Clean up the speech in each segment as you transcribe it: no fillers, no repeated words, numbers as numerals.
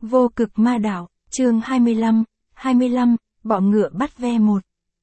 Vô cực ma đạo, chương 25, bọ ngựa bắt ve một.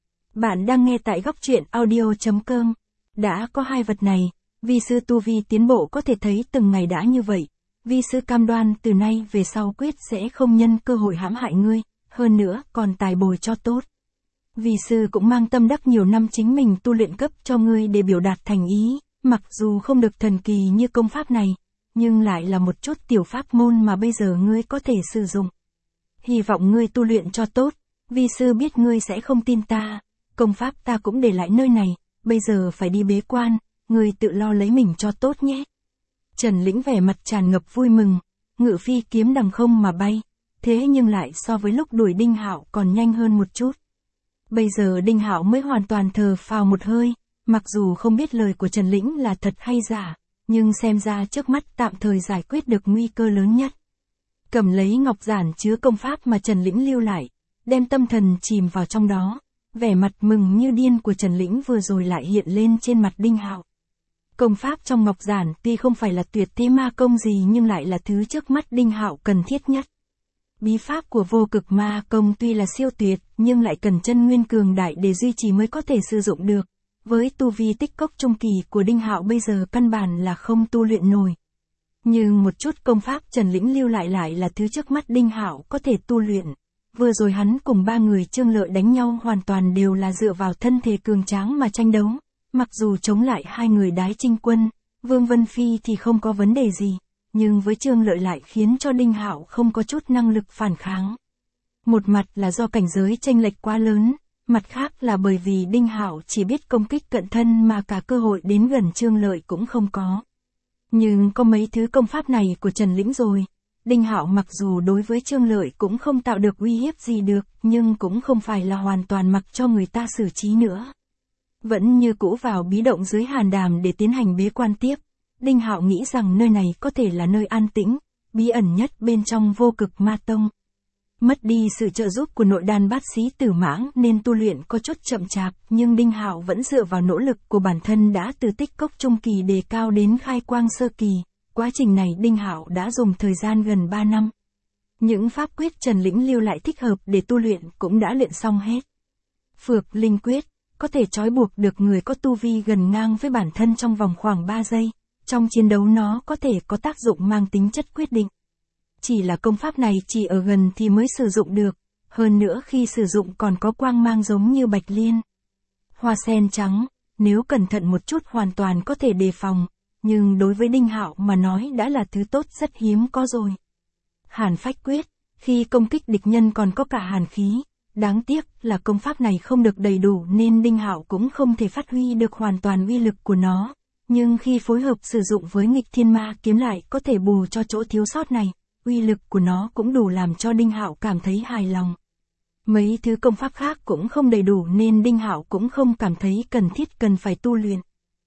Bạn đang nghe tại góc truyện audio.com. Đã có hai vật này, vi sư tu vi tiến bộ có thể thấy từng ngày đã như vậy. Vi sư cam đoan từ nay về sau quyết sẽ không nhân cơ hội hãm hại ngươi, hơn nữa còn tài bồi cho tốt. Vi sư cũng mang tâm đắc nhiều năm chính mình tu luyện cấp cho ngươi để biểu đạt thành ý, mặc dù không được thần kỳ như công pháp này, nhưng lại là một chút tiểu pháp môn mà bây giờ ngươi có thể sử dụng. Hy vọng ngươi tu luyện cho tốt, vi sư biết ngươi sẽ không tin ta, công pháp ta cũng để lại nơi này, bây giờ phải đi bế quan, ngươi tự lo lấy mình cho tốt nhé. Trần Lĩnh vẻ mặt tràn ngập vui mừng, ngự phi kiếm đằng không mà bay, thế nhưng lại so với lúc đuổi Đinh Hạo còn nhanh hơn một chút. Bây giờ Đinh Hạo mới hoàn toàn thở phào một hơi, mặc dù không biết lời của Trần Lĩnh là thật hay giả, nhưng xem ra trước mắt tạm thời giải quyết được nguy cơ lớn nhất. Cầm lấy ngọc giản chứa công pháp mà Trần Lĩnh lưu lại, đem tâm thần chìm vào trong đó, vẻ mặt mừng như điên của Trần Lĩnh vừa rồi lại hiện lên trên mặt Đinh Hạo. Công pháp trong ngọc giản tuy không phải là tuyệt thế ma công gì nhưng lại là thứ trước mắt Đinh Hạo cần thiết nhất. Bí pháp của vô cực ma công tuy là siêu tuyệt, nhưng lại cần chân nguyên cường đại để duy trì mới có thể sử dụng được. Với tu vi tích cốc trung kỳ của Đinh Hạo bây giờ căn bản là không tu luyện nổi. Nhưng một chút công pháp Trần Lĩnh lưu lại là thứ trước mắt Đinh Hạo có thể tu luyện. Vừa rồi hắn cùng ba người Trương Lợi đánh nhau hoàn toàn đều là dựa vào thân thể cường tráng mà tranh đấu. Mặc dù chống lại hai người Đái Trinh Quân, Vương Vân Phi thì không có vấn đề gì, nhưng với Trương Lợi lại khiến cho Đinh Hạo không có chút năng lực phản kháng. Một mặt là do cảnh giới chênh lệch quá lớn, mặt khác là bởi vì Đinh Hạo chỉ biết công kích cận thân mà cả cơ hội đến gần Trương Lợi cũng không có. Nhưng có mấy thứ công pháp này của Trần Lĩnh rồi, Đinh Hạo mặc dù đối với Trương Lợi cũng không tạo được uy hiếp gì được, nhưng cũng không phải là hoàn toàn mặc cho người ta xử trí nữa. Vẫn như cũ vào bí động dưới hàn đàm để tiến hành bế quan tiếp, Đinh Hạo nghĩ rằng nơi này có thể là nơi an tĩnh, bí ẩn nhất bên trong vô cực ma tông. Mất đi sự trợ giúp của nội đan bát xí tử mãng nên tu luyện có chút chậm chạp, nhưng Đinh Hạo vẫn dựa vào nỗ lực của bản thân đã từ tích cốc trung kỳ đề cao đến khai quang sơ kỳ. Quá trình này Đinh Hạo đã dùng thời gian gần 3 năm. Những pháp quyết Trần Lĩnh lưu lại thích hợp để tu luyện cũng đã luyện xong hết. Phược linh quyết có thể trói buộc được người có tu vi gần ngang với bản thân trong vòng khoảng 3 giây. Trong chiến đấu nó có thể có tác dụng mang tính chất quyết định. Chỉ là công pháp này chỉ ở gần thì mới sử dụng được, hơn nữa khi sử dụng còn có quang mang giống như bạch liên. Hoa sen trắng, nếu cẩn thận một chút hoàn toàn có thể đề phòng, nhưng đối với Đinh Hạo mà nói đã là thứ tốt rất hiếm có rồi. Hàn phách quyết, khi công kích địch nhân còn có cả hàn khí, đáng tiếc là công pháp này không được đầy đủ nên Đinh Hạo cũng không thể phát huy được hoàn toàn uy lực của nó, nhưng khi phối hợp sử dụng với nghịch thiên ma kiếm lại có thể bù cho chỗ thiếu sót này. Uy lực của nó cũng đủ làm cho Đinh Hạo cảm thấy hài lòng. Mấy thứ công pháp khác cũng không đầy đủ nên Đinh Hạo cũng không cảm thấy cần thiết cần phải tu luyện.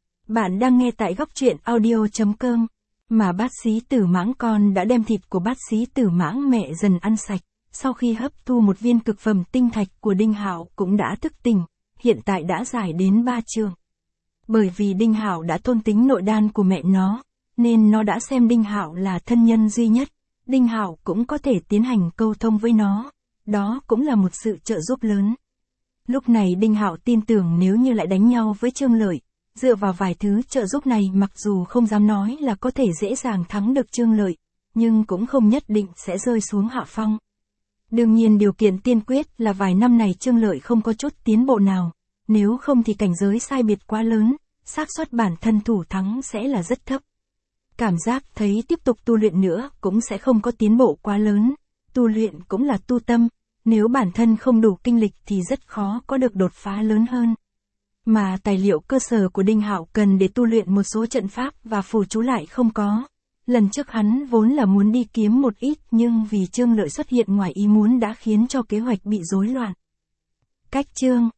Bạn đang nghe tại góc truyện audio.com. Mà bát xí tử mãng con đã đem thịt của bát xí tử mãng mẹ dần ăn sạch. Sau khi hấp thu một viên cực phẩm tinh thạch của Đinh Hạo cũng đã thức tỉnh, hiện tại đã giải đến 3 trường. Bởi vì Đinh Hạo đã thôn tính nội đan của mẹ nó, nên nó đã xem Đinh Hạo là thân nhân duy nhất. Đinh Hạo cũng có thể tiến hành câu thông với nó, đó cũng là một sự trợ giúp lớn. Lúc này Đinh Hạo tin tưởng nếu như lại đánh nhau với Trương Lợi, dựa vào vài thứ trợ giúp này mặc dù không dám nói là có thể dễ dàng thắng được Trương Lợi, nhưng cũng không nhất định sẽ rơi xuống hạ phong. Đương nhiên điều kiện tiên quyết là vài năm này Trương Lợi không có chút tiến bộ nào, nếu không thì cảnh giới sai biệt quá lớn, xác suất bản thân thủ thắng sẽ là rất thấp. Cảm giác thấy tiếp tục tu luyện nữa cũng sẽ không có tiến bộ quá lớn, tu luyện cũng là tu tâm, nếu bản thân không đủ kinh lịch thì rất khó có được đột phá lớn hơn. Mà tài liệu cơ sở của Đinh Hạo cần để tu luyện một số trận pháp và phù chú lại không có. Lần trước hắn vốn là muốn đi kiếm một ít nhưng vì Trương Lợi xuất hiện ngoài ý muốn đã khiến cho kế hoạch bị rối loạn. Cách chương